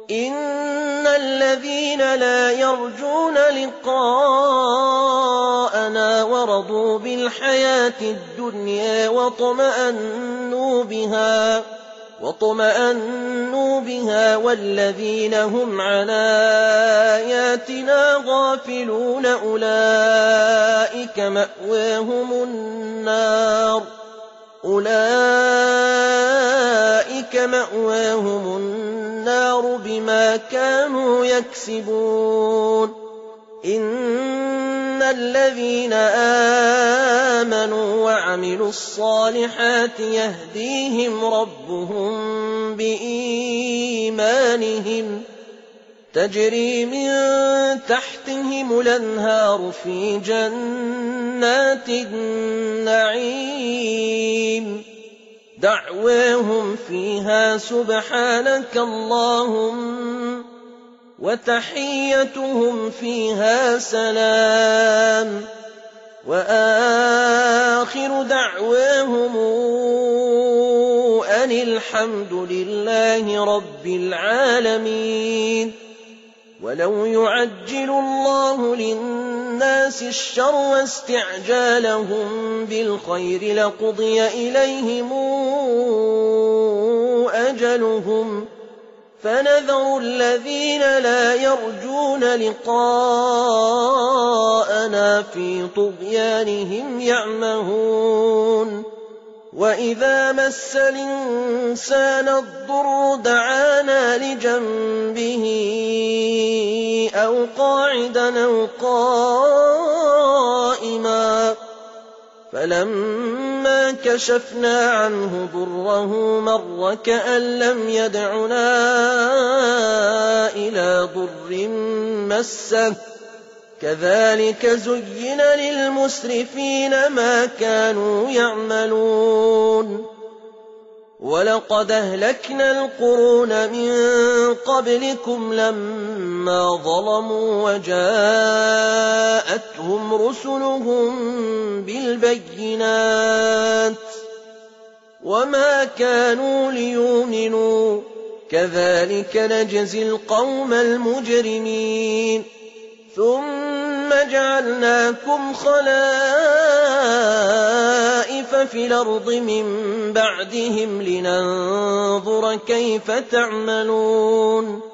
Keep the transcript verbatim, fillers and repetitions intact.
إن الذين لا يرجون لقاءنا ورضوا بالحياة الدنيا واطمأنوا بها واطمأنوا بها والذين هم عن آياتنا غافلون أولئك مأواهم النار أولئك مأواهم النار بما كانوا يكسبون إن الذين آمنوا وعملوا الصالحات يهديهم ربهم بإيمانهم تجري من تحتهم الأنهار في جنات النعيم دعواهم فيها سبحانك اللهم وتحيتهم فيها سلام وآخر دعواهم أن الحمد لله رب العالمين. ولو يعجل الله للناس الشر واستعجالهم بالخير لقضي إليهم أجلهم فنذر الذين لا يرجون لقاءنا في طغيانهم يعمهون وإذا مس الإنسان الضر دعانا لجنبه أو قاعدا أو قائما فلما كشفنا عنه ضره مر كأن لم يدعنا إلى ضر مسه كذلك زين للمسرفين ما كانوا يعملون ولقد أهلكنا القرون من قبلكم لما ظلموا وجاءتهم رسلهم بالبينات وما كانوا ليؤمنوا كذلك نجزي القوم المجرمين ثم جعلناكم خلائف في الأرض من بعدهم لننظر كيف تعملون